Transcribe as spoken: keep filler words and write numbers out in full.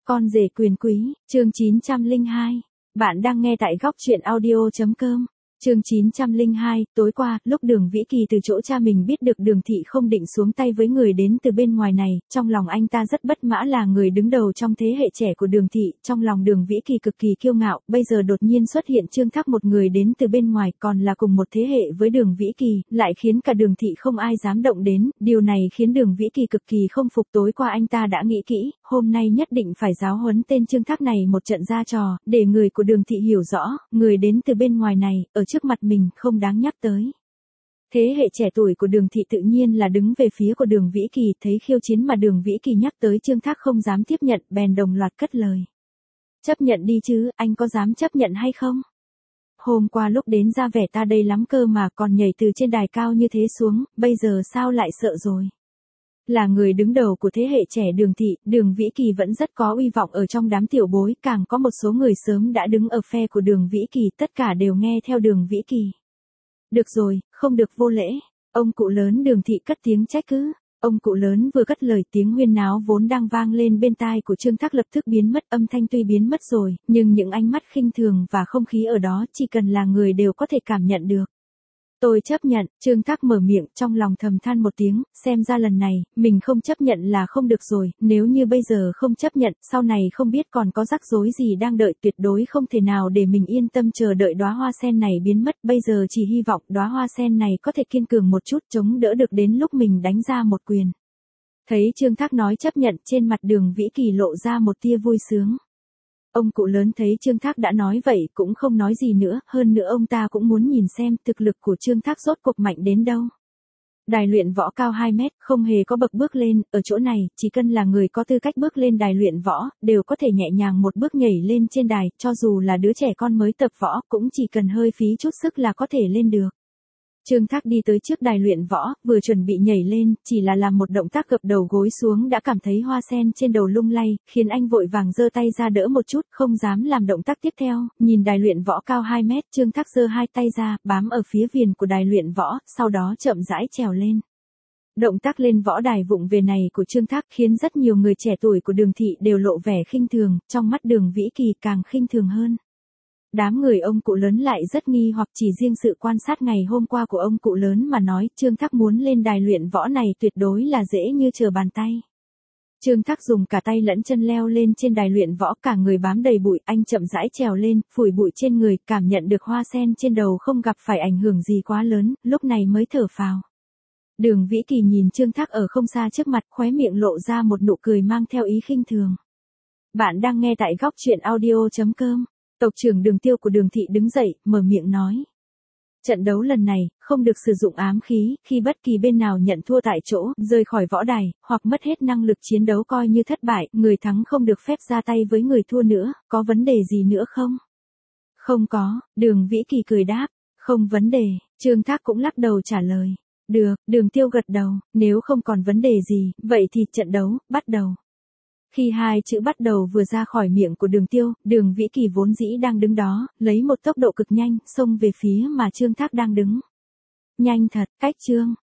Con rể quyền quý, chương chín trăm lẻ hai. Bạn đang nghe tại góc truyện audio chấm com. Chương chín trăm lẻ hai, tối qua, lúc Đường Vĩ Kỳ từ chỗ cha mình biết được Đường Thị không định xuống tay với người đến từ bên ngoài này, trong lòng anh ta rất bất mã là người đứng đầu trong thế hệ trẻ của Đường Thị, trong lòng Đường Vĩ Kỳ cực kỳ kiêu ngạo, bây giờ đột nhiên xuất hiện Trương Thác một người đến từ bên ngoài còn là cùng một thế hệ với Đường Vĩ Kỳ, lại khiến cả Đường Thị không ai dám động đến, điều này khiến Đường Vĩ Kỳ cực kỳ không phục. Tối qua anh ta đã nghĩ kỹ, hôm nay nhất định phải giáo huấn tên Trương Thác này một trận ra trò, để người của Đường Thị hiểu rõ, người đến từ bên ngoài này, ở trước mặt mình không đáng nhắc tới. Thế hệ trẻ tuổi của Đường Thị tự nhiên là đứng về phía của Đường Vĩ Kỳ, thấy khiêu chiến mà Đường Vĩ Kỳ nhắc tới Trương Thác không dám tiếp nhận, bèn đồng loạt cất lời. Chấp nhận đi chứ, anh có dám chấp nhận hay không? Hôm qua lúc đến ra vẻ ta đây lắm cơ mà còn nhảy từ trên đài cao như thế xuống, bây giờ sao lại sợ rồi? Là người đứng đầu của thế hệ trẻ Đường Thị, Đường Vĩ Kỳ vẫn rất có uy vọng ở trong đám tiểu bối, càng có một số người sớm đã đứng ở phe của Đường Vĩ Kỳ, tất cả đều nghe theo Đường Vĩ Kỳ. Được rồi, không được vô lễ. Ông cụ lớn Đường Thị cất tiếng trách cứ. Ông cụ lớn vừa cất lời, tiếng huyên náo vốn đang vang lên bên tai của Trương Thác lập tức biến mất, âm thanh tuy biến mất rồi, nhưng những ánh mắt khinh thường và không khí ở đó chỉ cần là người đều có thể cảm nhận được. Tôi chấp nhận, Trương Thác mở miệng, trong lòng thầm than một tiếng, xem ra lần này, mình không chấp nhận là không được rồi, nếu như bây giờ không chấp nhận, sau này không biết còn có rắc rối gì đang đợi, tuyệt đối không thể nào để mình yên tâm chờ đợi đóa hoa sen này biến mất, bây giờ chỉ hy vọng đóa hoa sen này có thể kiên cường một chút, chống đỡ được đến lúc mình đánh ra một quyền. Thấy Trương Thác nói chấp nhận, trên mặt Đường Vĩ Kỳ lộ ra một tia vui sướng. Ông cụ lớn thấy Trương Thác đã nói vậy cũng không nói gì nữa, hơn nữa ông ta cũng muốn nhìn xem thực lực của Trương Thác rốt cuộc mạnh đến đâu. Đài luyện võ cao hai mét, không hề có bậc bước lên, ở chỗ này, chỉ cần là người có tư cách bước lên đài luyện võ, đều có thể nhẹ nhàng một bước nhảy lên trên đài, cho dù là đứa trẻ con mới tập võ, cũng chỉ cần hơi phí chút sức là có thể lên được. Trương Thác đi tới trước đài luyện võ, vừa chuẩn bị nhảy lên, chỉ là làm một động tác gập đầu gối xuống đã cảm thấy hoa sen trên đầu lung lay, khiến anh vội vàng giơ tay ra đỡ một chút, không dám làm động tác tiếp theo, nhìn đài luyện võ cao hai mét, Trương Thác giơ hai tay ra, bám ở phía viền của đài luyện võ, sau đó chậm rãi trèo lên. Động tác lên võ đài vụng về này của Trương Thác khiến rất nhiều người trẻ tuổi của Đường Thị đều lộ vẻ khinh thường, trong mắt Đường Vĩ Kỳ càng khinh thường hơn. Đám người ông cụ lớn lại rất nghi hoặc, chỉ riêng sự quan sát ngày hôm qua của ông cụ lớn mà nói, Trương Thác muốn lên đài luyện võ này tuyệt đối là dễ như trở bàn tay. Trương Thác dùng cả tay lẫn chân leo lên trên đài luyện võ, cả người bám đầy bụi, anh chậm rãi trèo lên, phủi bụi trên người, cảm nhận được hoa sen trên đầu không gặp phải ảnh hưởng gì quá lớn, lúc này mới thở phào. Đường Vĩ Kỳ nhìn Trương Thác ở không xa trước mặt, khóe miệng lộ ra một nụ cười mang theo ý khinh thường. Bạn đang nghe tại góc truyện audio chấm com. Tộc trưởng Đường Tiêu của Đường Thị đứng dậy, mở miệng nói. Trận đấu lần này, không được sử dụng ám khí, khi bất kỳ bên nào nhận thua tại chỗ, rời khỏi võ đài, hoặc mất hết năng lực chiến đấu coi như thất bại, người thắng không được phép ra tay với người thua nữa, có vấn đề gì nữa không? Không có, Đường Vĩ Kỳ cười đáp, không vấn đề, Trương Thác cũng lắc đầu trả lời. Được, Đường Tiêu gật đầu, nếu không còn vấn đề gì, vậy thì trận đấu, bắt đầu. Khi hai chữ bắt đầu vừa ra khỏi miệng của Đường Tiêu, Đường Vĩ Kỳ vốn dĩ đang đứng đó, lấy một tốc độ cực nhanh, xông về phía mà Trương Thác đang đứng. Nhanh thật, cách Trương